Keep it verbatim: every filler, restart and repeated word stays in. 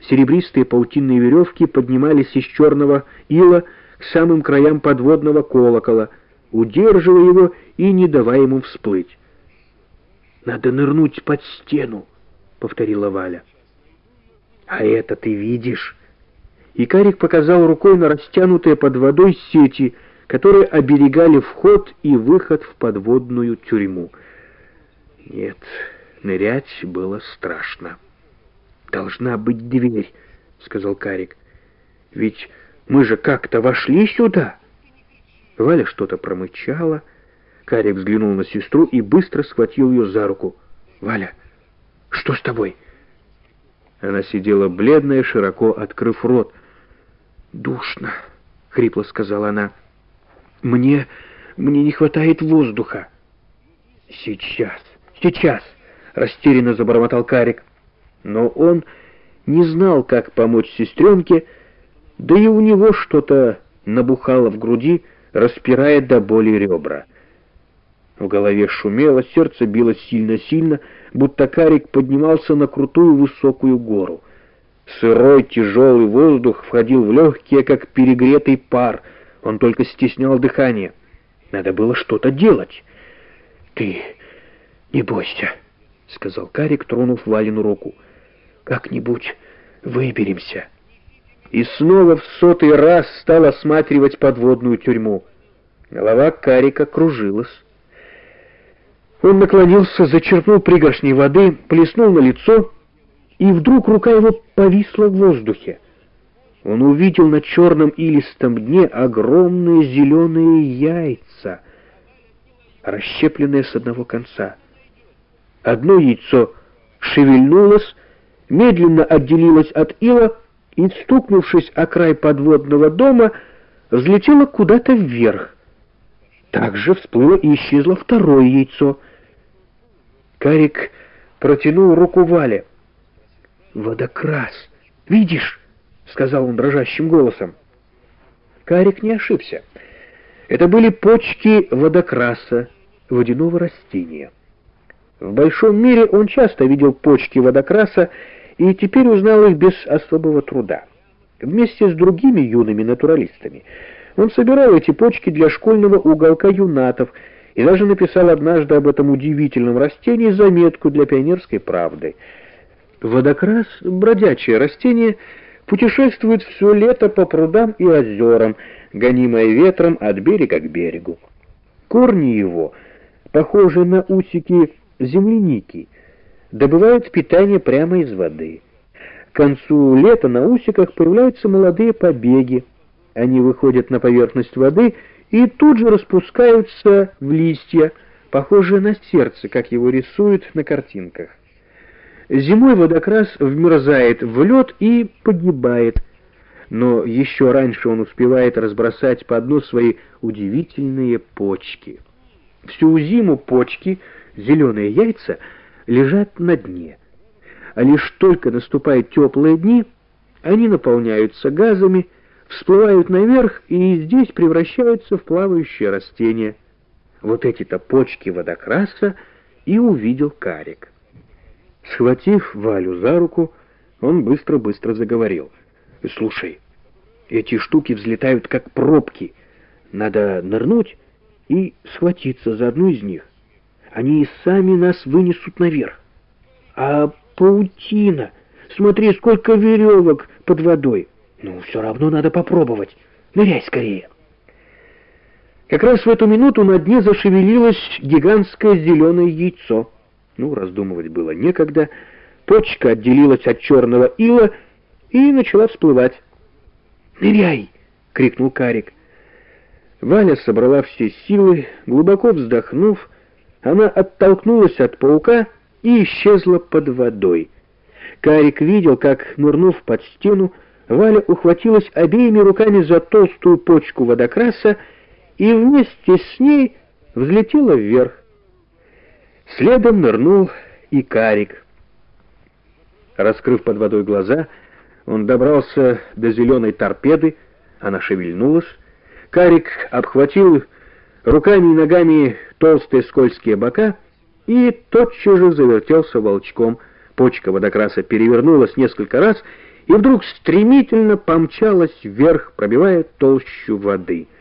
Серебристые паутинные веревки поднимались из черного ила к самым краям подводного колокола, удерживая его и не давая ему всплыть. «Надо нырнуть под стену», — повторила Валя. «А это ты видишь?» И Карик показал рукой на растянутые под водой сети, которые оберегали вход и выход в подводную тюрьму. Нет, нырять было страшно. «Должна быть дверь», — сказал Карик. «Ведь мы же как-то вошли сюда». Валя что-то промычала. Карик взглянул на сестру и быстро схватил ее за руку. «Валя, что с тобой?» Она сидела бледная, широко открыв рот. «Душно», — хрипло сказала она. «Мне... мне не хватает воздуха». «Сейчас, сейчас», — растерянно забормотал Карик. Но он не знал, как помочь сестренке, да и у него что-то набухало в груди, распирая до боли ребра. В голове шумело, сердце билось сильно-сильно, будто Карик поднимался на крутую высокую гору. Сырой тяжелый воздух входил в легкие, как перегретый пар. Он только стеснял дыхание. Надо было что-то делать. «Ты не бойся», — сказал Карик, тронув Валину руку. «Как-нибудь выберемся». И снова в сотый раз стал осматривать подводную тюрьму. Голова Карика кружилась. Он наклонился, зачерпнул пригоршней воды, плеснул на лицо, и вдруг рука его повисла в воздухе. Он увидел на черном илистом дне огромные зеленые яйца, расщепленные с одного конца. Одно яйцо шевельнулось, медленно отделилось от ила и, стукнувшись о край подводного дома, взлетело куда-то вверх. Также всплыло и исчезло второе яйцо. Карик протянул руку Вале. «Водокрас! Видишь?» — сказал он дрожащим голосом. Карик не ошибся. Это были почки водокраса, водяного растения. В большом мире он часто видел почки водокраса и теперь узнал их без особого труда. Вместе с другими юными натуралистами он собирал эти почки для школьного уголка юнатов и даже написал однажды об этом удивительном растении заметку для «Пионерской правды». Водокрас, бродячее растение, путешествует все лето по прудам и озерам, гонимое ветром от берега к берегу. Корни его, похожие на усики земляники, добывают питание прямо из воды. К концу лета на усиках появляются молодые побеги. Они выходят на поверхность воды и тут же распускаются в листья, похожие на сердце, как его рисуют на картинках. Зимой водокрас вмерзает в лед и погибает, но еще раньше он успевает разбросать по дну свои удивительные почки. Всю зиму почки, зеленые яйца, лежат на дне, а лишь только наступают теплые дни, они наполняются газами, всплывают наверх и здесь превращаются в плавающие растения. Вот эти-то почки водокраса и увидел Карик. Схватив Валю за руку, он быстро-быстро заговорил. «Слушай, эти штуки взлетают как пробки. Надо нырнуть и схватиться за одну из них. Они и сами нас вынесут наверх. А паутина, смотри, сколько веревок под водой. Ну, все равно надо попробовать. Ныряй скорее». Как раз в эту минуту на дне зашевелилось гигантское зеленое яйцо. Ну, раздумывать было некогда. Почка отделилась от черного ила и начала всплывать. «Ныряй!» — крикнул Карик. Валя собрала все силы, глубоко вздохнув, она оттолкнулась от паука и исчезла под водой. Карик видел, как, нырнув под стену, Валя ухватилась обеими руками за толстую почку водокраса и вместе с ней взлетела вверх. Следом нырнул и Карик. Раскрыв под водой глаза, он добрался до зеленой торпеды, она шевельнулась. Карик обхватил руками и ногами толстые скользкие бока и тотчас же завертелся волчком. Почка водокраса перевернулась несколько раз, и вдруг стремительно помчалась вверх, пробивая толщу воды.